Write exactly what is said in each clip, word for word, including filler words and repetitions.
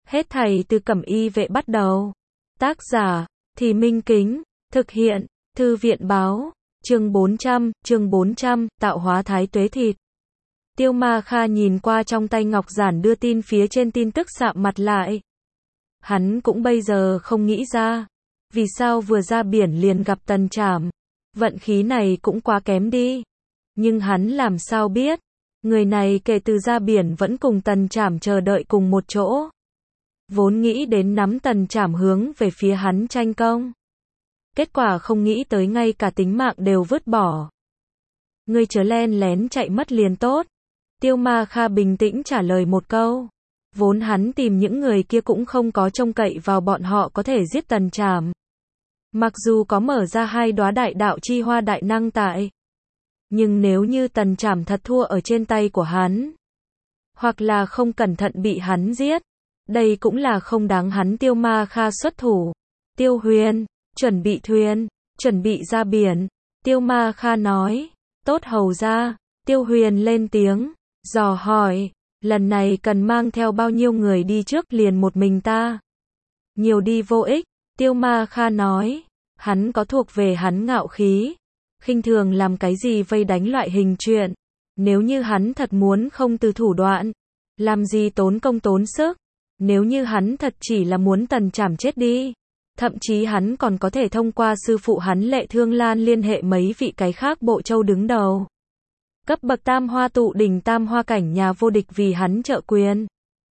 Hết thảy từ Cẩm Y vệ bắt đầu. Tác giả, Thì Minh Kính, thực hiện, Thư viện báo, chương bốn trăm, chương bốn trăm, tạo hóa thái tuế thịt. Tiêu Ma Kha nhìn qua trong tay ngọc giản đưa tin phía trên tin tức sạm mặt lại. Hắn cũng bây giờ không nghĩ ra, vì sao vừa ra biển liền gặp Tần Trảm. Vận khí này cũng quá kém đi. Nhưng hắn làm sao biết, người này kể từ ra biển vẫn cùng Tần Trảm chờ đợi cùng một chỗ. Vốn nghĩ đến nắm Tần Trảm hướng về phía hắn tranh công. Kết quả không nghĩ tới ngay cả tính mạng đều vứt bỏ. Ngươi chớ len lén chạy mất liền tốt. Tiêu Ma Kha bình tĩnh trả lời một câu. Vốn hắn tìm những người kia cũng không có trông cậy vào bọn họ có thể giết Tần Trảm. Mặc dù có mở ra hai đóa đại đạo chi hoa đại năng tại. Nhưng nếu như Tần Trảm thật thua ở trên tay của hắn, hoặc là không cẩn thận bị hắn giết, đây cũng là không đáng hắn Tiêu Ma Kha xuất thủ. Tiêu Huyền, chuẩn bị thuyền, chuẩn bị ra biển. Tiêu Ma Kha nói, tốt hầu ra. Tiêu Huyền lên tiếng, dò hỏi, lần này cần mang theo bao nhiêu người đi trước? Liền một mình ta. Nhiều đi vô ích. Tiêu Ma Kha nói, hắn có thuộc về hắn ngạo khí, khinh thường làm cái gì vây đánh loại hình chuyện. Nếu như hắn thật muốn không từ thủ đoạn, làm gì tốn công tốn sức. Nếu như hắn thật chỉ là muốn Tần Trảm chết đi, thậm chí hắn còn có thể thông qua sư phụ hắn Lệ Thương Lan liên hệ mấy vị cái khác bộ châu đứng đầu. Cấp bậc tam hoa tụ đỉnh tam hoa cảnh nhà vô địch vì hắn trợ quyền.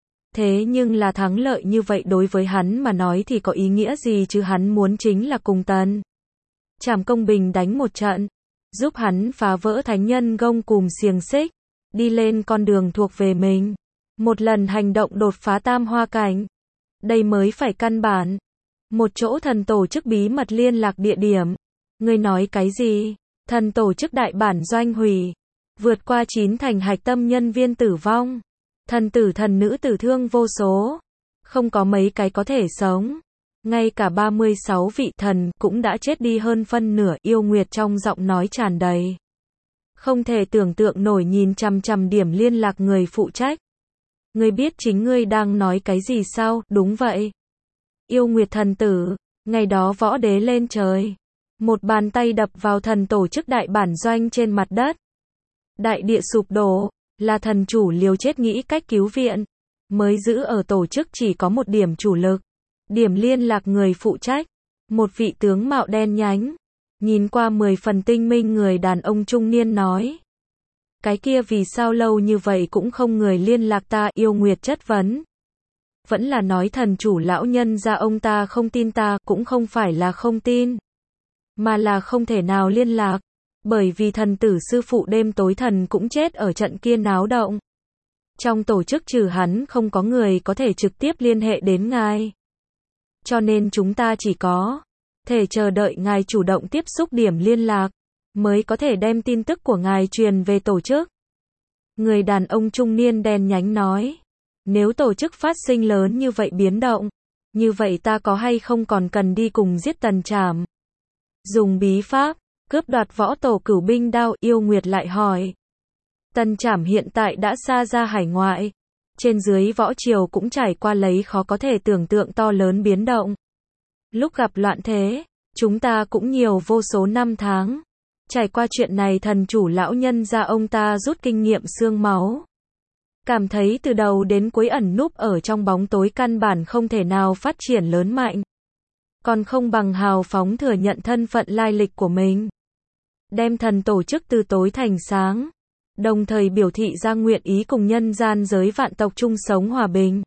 Thế nhưng là thắng lợi như vậy đối với hắn mà nói thì có ý nghĩa gì chứ? Hắn muốn chính là cùng Tần Trảm công bình đánh một trận, giúp hắn phá vỡ thánh nhân gông cùm xiềng xích, đi lên con đường thuộc về mình. Một lần hành động đột phá tam hoa cảnh. Đây mới phải căn bản. Một chỗ thần tổ chức bí mật liên lạc địa điểm. Ngươi nói cái gì? Thần tổ chức đại bản doanh hủy. Vượt qua chín thành hạch tâm nhân viên tử vong. Thần tử thần nữ tử thương vô số. Không có mấy cái có thể sống. Ngay cả ba mươi sáu vị thần cũng đã chết đi hơn phân nửa. Yêu Nguyệt trong giọng nói tràn đầy không thể tưởng tượng nổi nhìn chằm chằm điểm liên lạc người phụ trách. Ngươi biết chính ngươi đang nói cái gì sao? Đúng vậy. Yêu Nguyệt thần tử, ngày đó võ đế lên trời. Một bàn tay đập vào thần tổ chức đại bản doanh trên mặt đất. Đại địa sụp đổ, là thần chủ liều chết nghĩ cách cứu viện. Mới giữ ở tổ chức chỉ có một điểm chủ lực. Điểm liên lạc người phụ trách. Một vị tướng mạo đen nhánh. Nhìn qua mười phần tinh minh người đàn ông trung niên nói. Cái kia vì sao lâu như vậy cũng không người liên lạc ta? Yêu Nguyệt chất vấn. Vẫn là nói thần chủ lão nhân ra ông ta không tin ta, cũng không phải là không tin, mà là không thể nào liên lạc. Bởi vì thần tử sư phụ đêm tối thần cũng chết ở trận kia náo động. Trong tổ chức trừ hắn không có người có thể trực tiếp liên hệ đến ngài. Cho nên chúng ta chỉ có thể chờ đợi ngài chủ động tiếp xúc điểm liên lạc, mới có thể đem tin tức của ngài truyền về tổ chức. Người đàn ông trung niên đen nhánh nói. Nếu tổ chức phát sinh lớn như vậy biến động, như vậy ta có hay không còn cần đi cùng giết Tần Trảm? Dùng bí pháp, cướp đoạt võ tổ cửu binh đao? Yêu Nguyệt lại hỏi. Tần Trảm hiện tại đã xa ra hải ngoại. Trên dưới võ triều cũng trải qua lấy khó có thể tưởng tượng to lớn biến động. Lúc gặp loạn thế, chúng ta cũng nhiều vô số năm tháng. Trải qua chuyện này thần chủ lão nhân ra ông ta rút kinh nghiệm xương máu. Cảm thấy từ đầu đến cuối ẩn núp ở trong bóng tối căn bản không thể nào phát triển lớn mạnh. Còn không bằng hào phóng thừa nhận thân phận lai lịch của mình. Đem thần tổ chức từ tối thành sáng. Đồng thời biểu thị ra nguyện ý cùng nhân gian giới vạn tộc chung sống hòa bình.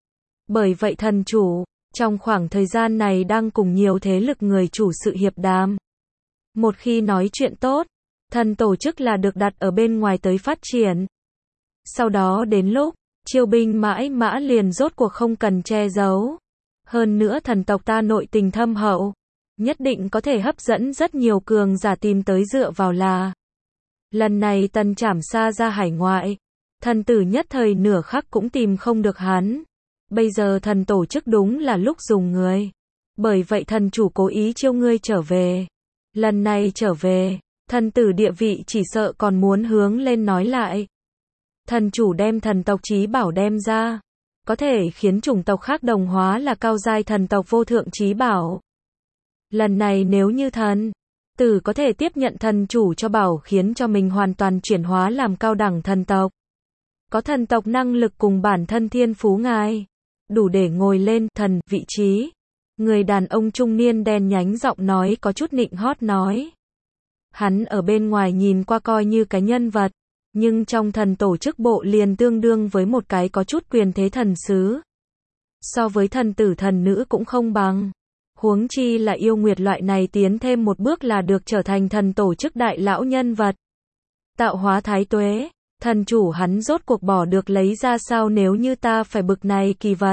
Bởi vậy thần chủ, trong khoảng thời gian này đang cùng nhiều thế lực người chủ sự hiệp đàm. Một khi nói chuyện tốt, thần tổ chức là được đặt ở bên ngoài tới phát triển. Sau đó đến lúc, chiêu binh mãi mã liền rốt cuộc không cần che giấu. Hơn nữa thần tộc ta nội tình thâm hậu, nhất định có thể hấp dẫn rất nhiều cường giả tìm tới dựa vào là. Lần này Tần Trảm xa ra hải ngoại, thần tử nhất thời nửa khắc cũng tìm không được hắn. Bây giờ thần tổ chức đúng là lúc dùng người. Bởi vậy thần chủ cố ý chiêu ngươi trở về. Lần này trở về, thần tử địa vị chỉ sợ còn muốn hướng lên nói lại. Thần chủ đem thần tộc chí bảo đem ra. có thể khiến chủng tộc khác đồng hóa là cao giai thần tộc vô thượng chí bảo. Lần này nếu như thần tử có thể tiếp nhận thần chủ cho bảo khiến cho mình hoàn toàn chuyển hóa làm cao đẳng thần tộc. Có thần tộc năng lực cùng bản thân thiên phú ngài, đủ để ngồi lên thần vị trí. Người đàn ông trung niên đen nhánh giọng nói có chút nịnh hót nói. Hắn ở bên ngoài nhìn qua coi như cái nhân vật, nhưng trong thần tổ chức bộ liền tương đương với một cái có chút quyền thế thần sứ. So với thần tử thần nữ cũng không bằng. Huống chi là yêu nguyệt loại này tiến thêm một bước là được trở thành thần tổ chức đại lão nhân vật. Tạo hóa thái tuế, thần chủ hắn rốt cuộc bỏ được lấy ra sao nếu như ta phải bực này kỳ vật.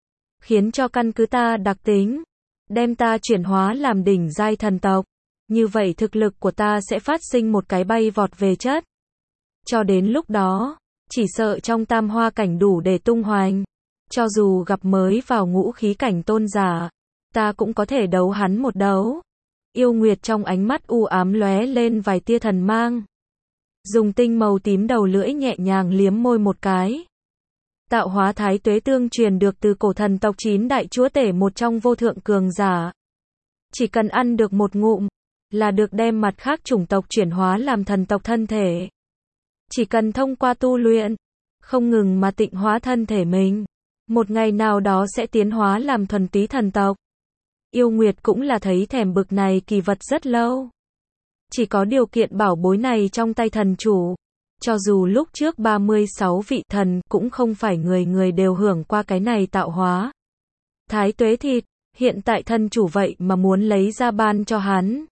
Khiến cho căn cứ ta đặc tính, đem ta chuyển hóa làm đỉnh giai thần tộc. Như vậy thực lực của ta sẽ phát sinh một cái bay vọt về chất. Cho đến lúc đó, chỉ sợ trong tam hoa cảnh đủ để tung hoành. Cho dù gặp mới vào ngũ khí cảnh tôn giả, ta cũng có thể đấu hắn một đấu. Yêu nguyệt trong ánh mắt u ám lóe lên vài tia thần mang. Dùng tinh màu tím đầu lưỡi nhẹ nhàng liếm môi một cái. Tạo hóa thái tuế tương truyền được từ cổ thần tộc chín đại chúa tể một trong vô thượng cường giả. Chỉ cần ăn được một ngụm, là được đem mặt khác chủng tộc chuyển hóa làm thần tộc thân thể. Chỉ cần thông qua tu luyện, không ngừng mà tịnh hóa thân thể mình, một ngày nào đó sẽ tiến hóa làm thuần túy thần tộc. Yêu Nguyệt cũng là thấy thèm bực này kỳ vật rất lâu. Chỉ có điều kiện bảo bối này trong tay thần chủ. Cho dù lúc trước ba mươi sáu vị thần cũng không phải người người đều hưởng qua cái này tạo hóa. Thái tuế thịt, hiện tại thần chủ vậy mà muốn lấy ra ban cho hắn.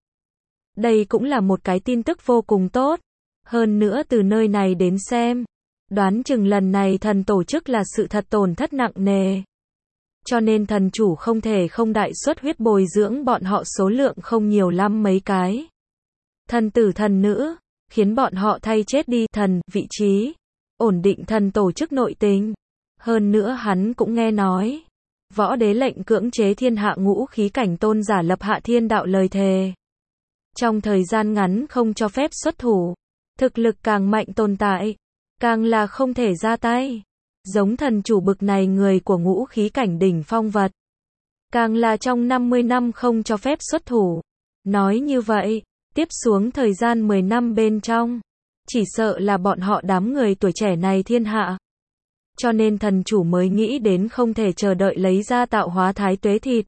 Đây cũng là một cái tin tức vô cùng tốt. Hơn nữa từ nơi này đến xem, đoán chừng lần này thần tổ chức là sự thật tổn thất nặng nề. Cho nên thần chủ không thể không đại suất huyết bồi dưỡng bọn họ số lượng không nhiều lắm mấy cái. Thần tử thần nữ, khiến bọn họ thay chết đi thần vị trí, ổn định thần tổ chức nội tình. Hơn nữa hắn cũng nghe nói, võ đế lệnh cưỡng chế thiên hạ ngũ khí cảnh tôn giả lập hạ thiên đạo lời thề. Trong thời gian ngắn không cho phép xuất thủ, thực lực càng mạnh tồn tại, càng là không thể ra tay. Giống thần chủ bực này người của ngũ khí cảnh đỉnh phong vật, càng là trong năm mươi năm không cho phép xuất thủ. Nói như vậy, tiếp xuống thời gian mười năm bên trong, chỉ sợ là bọn họ đám người tuổi trẻ này thiên hạ. Cho nên thần chủ mới nghĩ đến không thể chờ đợi lấy ra tạo hóa thái tuế thịt,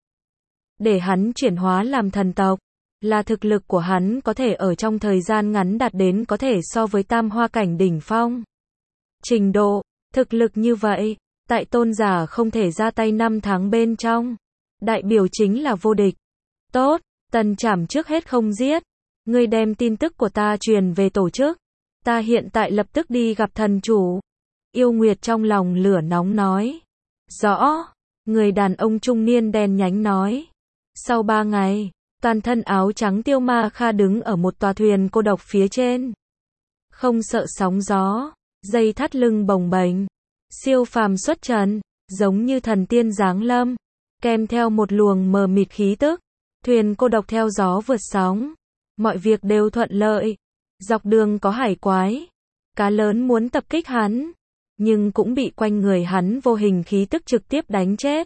để hắn chuyển hóa làm thần tộc. Là thực lực của hắn có thể ở trong thời gian ngắn đạt đến có thể so với tam hoa cảnh đỉnh phong. Trình độ, thực lực như vậy, tại tôn giả không thể ra tay năm tháng bên trong. Đại biểu chính là vô địch. Tốt, tần trảm trước hết không giết. Ngươi đem tin tức của ta truyền về tổ chức. Ta hiện tại lập tức đi gặp thần chủ. Yêu Nguyệt trong lòng lửa nóng nói. Rõ, người đàn ông trung niên đen nhánh nói. Sau ba ngày, toàn thân áo trắng Tiêu Ma Kha đứng ở một tòa thuyền cô độc phía trên. Không sợ sóng gió, dây thắt lưng bồng bềnh, siêu phàm xuất trần, giống như thần tiên giáng lâm, kèm theo một luồng mờ mịt khí tức. Thuyền cô độc theo gió vượt sóng, mọi việc đều thuận lợi. Dọc đường có hải quái, cá lớn muốn tập kích hắn, nhưng cũng bị quanh người hắn vô hình khí tức trực tiếp đánh chết.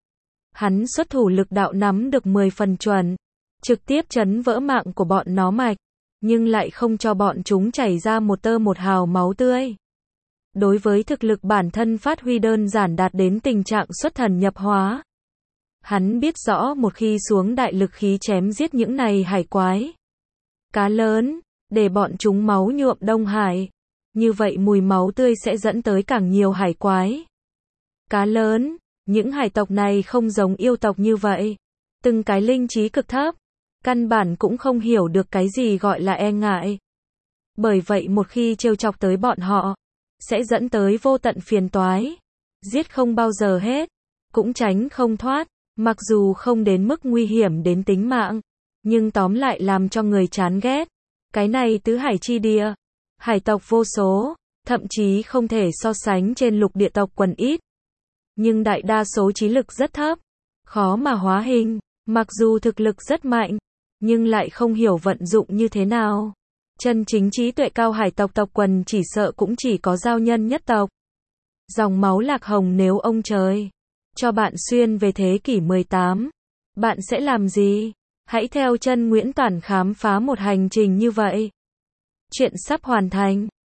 Hắn xuất thủ lực đạo nắm được mười phần chuẩn, trực tiếp chấn vỡ mạng của bọn nó mạch, nhưng lại không cho bọn chúng chảy ra một tơ một hào máu tươi. Đối với thực lực bản thân phát huy đơn giản đạt đến tình trạng xuất thần nhập hóa. Hắn biết rõ một khi xuống đại lực khí chém giết những này hải quái, cá lớn, để bọn chúng máu nhuộm Đông Hải. Như vậy mùi máu tươi sẽ dẫn tới càng nhiều hải quái. Cá lớn, những hải tộc này không giống yêu tộc như vậy. Từng cái linh trí cực thấp, căn bản cũng không hiểu được cái gì gọi là e ngại. Bởi vậy một khi trêu chọc tới bọn họ, sẽ dẫn tới vô tận phiền toái. Giết không bao giờ hết, cũng tránh không thoát. Mặc dù không đến mức nguy hiểm đến tính mạng, nhưng tóm lại làm cho người chán ghét. Cái này tứ hải chi địa, hải tộc vô số, thậm chí không thể so sánh trên lục địa tộc quần ít. Nhưng đại đa số trí lực rất thấp, khó mà hóa hình, mặc dù thực lực rất mạnh, nhưng lại không hiểu vận dụng như thế nào. Chân chính trí tuệ cao hải tộc tộc quần chỉ sợ cũng chỉ có giao nhân nhất tộc. Dòng máu lạc hồng nếu ông trời cho bạn xuyên về thế kỷ mười tám, bạn sẽ làm gì? Hãy theo chân Nguyễn Toản khám phá một hành trình như vậy. Chuyện sắp hoàn thành.